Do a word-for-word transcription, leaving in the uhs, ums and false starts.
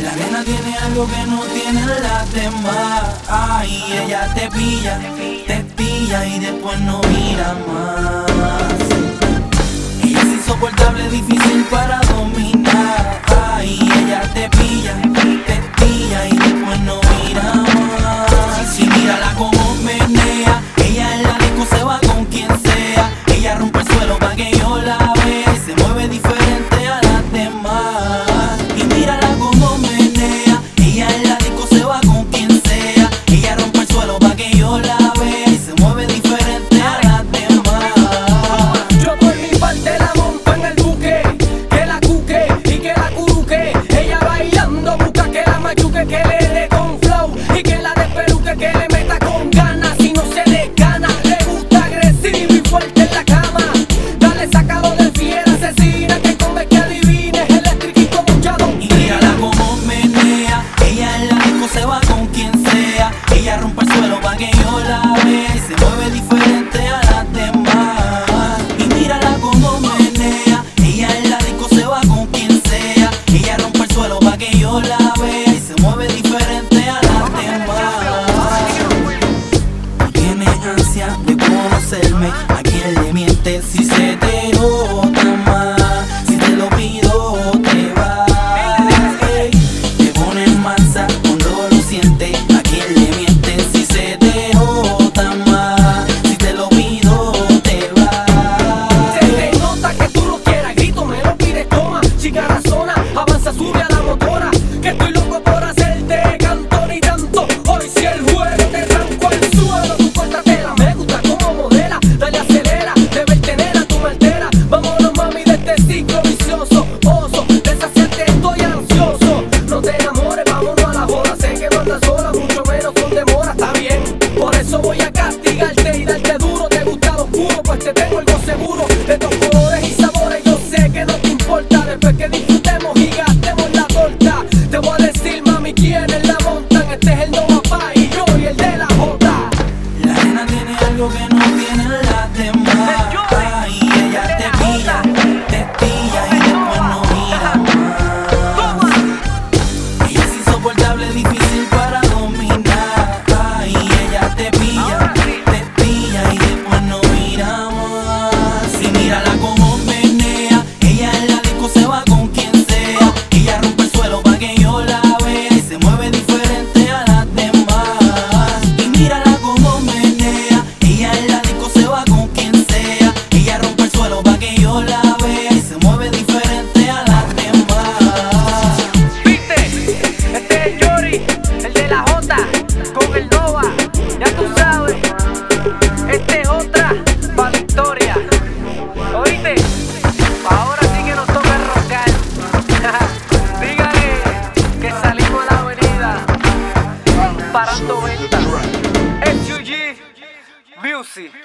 La nena tiene algo que no tienen las demás. Ay, ella te pilla, te pilla y después no mira más. Ella es insoportable, difícil para dominar. Ay, ella te pilla, te pilla y después no mira más. Si mírala como menea, ella en la disco se va con quien sea. Ella rompe el suelo pa' que yo la vea y se mueve diferente a las demás. Y mírala como menea, ella en la disco se va con quien sea. Ella rompe el suelo pa' que yo la vea y se mueve diferente a las demás. Yo por mi parte la monto en el buque, que la cuque y que la curuque. Ella bailando busca que la machuque, que le dé con flow y que la despeluque, que le meta con ganas y no se le gana. Le gusta agresivo y fuerte en la cama. Dale, sácalo de fiera asesina, que come que adivine, eléctrico y con mucha doctrina. Y mírala como menea, ella en la disco se va con quien sea. Ella rompe el suelo pa' que yo la vea y se mueve diferente a las demás. Y mírala como menea, ella en la disco se va con quien sea. Ella rompe el suelo pa' que yo la vea y se mueve diferente a las demás. No tienes ansia de conocerme, a quien le mientes si se te nota más. Si te lo pido te vas, ey. Te pones mansa cuando lo sientes, a quien le mientes si se te nota más. Si te lo pido te vas. Se te nota que tú lo quieras, grito, me lo pides, toma. Chica razona, avanza, sube a la motora, que estoy loco por hacerte canto ni tanto. Hoy si el juego te tranco al suelo, tú córtatela, me gusta como modela. Dale, acelera, de verte nena, tú me alteras. Vámonos mami de este ciclo vicioso, oso, deshacierte estoy ansioso. No te enamores, vámonos a la joda, sé que no andas sola, mucho menos con demora, está bien. Por eso voy a castigarte y darte duro. Te gusta lo oscuro, pues te tengo algo seguro. De estos colores y sabores yo sé que no te importa. Después que disfrutemos y gastemos la torta, te voy a decir mami quiénes la montan. Este es el no papá y yo y el de la jota. La nena tiene algo que no tienen las demás. Ay, ella te pilla, te pilla y después no mira más. Ella es insoportable, difícil para dominar. Ay, ella te pilla, te pilla y después no mira más. Y mírala como menea, ella en la disco se va con quien sea. Ella rompe el suelo pa' que yo la vea y se mueve diferente a las demás. Y mírala como menea, ella en la disco se va con quien sea. Ella rompe el suelo pa' que yo la vea y se mueve diferente a las demás. ¿Viste? Este es el Yori, el de la Jota, con el Nova, ya tú sabes. Este es otra pa' Victoria. ¿Oíste? Pa' ahora sí que nos toca rocar. Dígale que salimos a la avenida parando venta. S U G Music.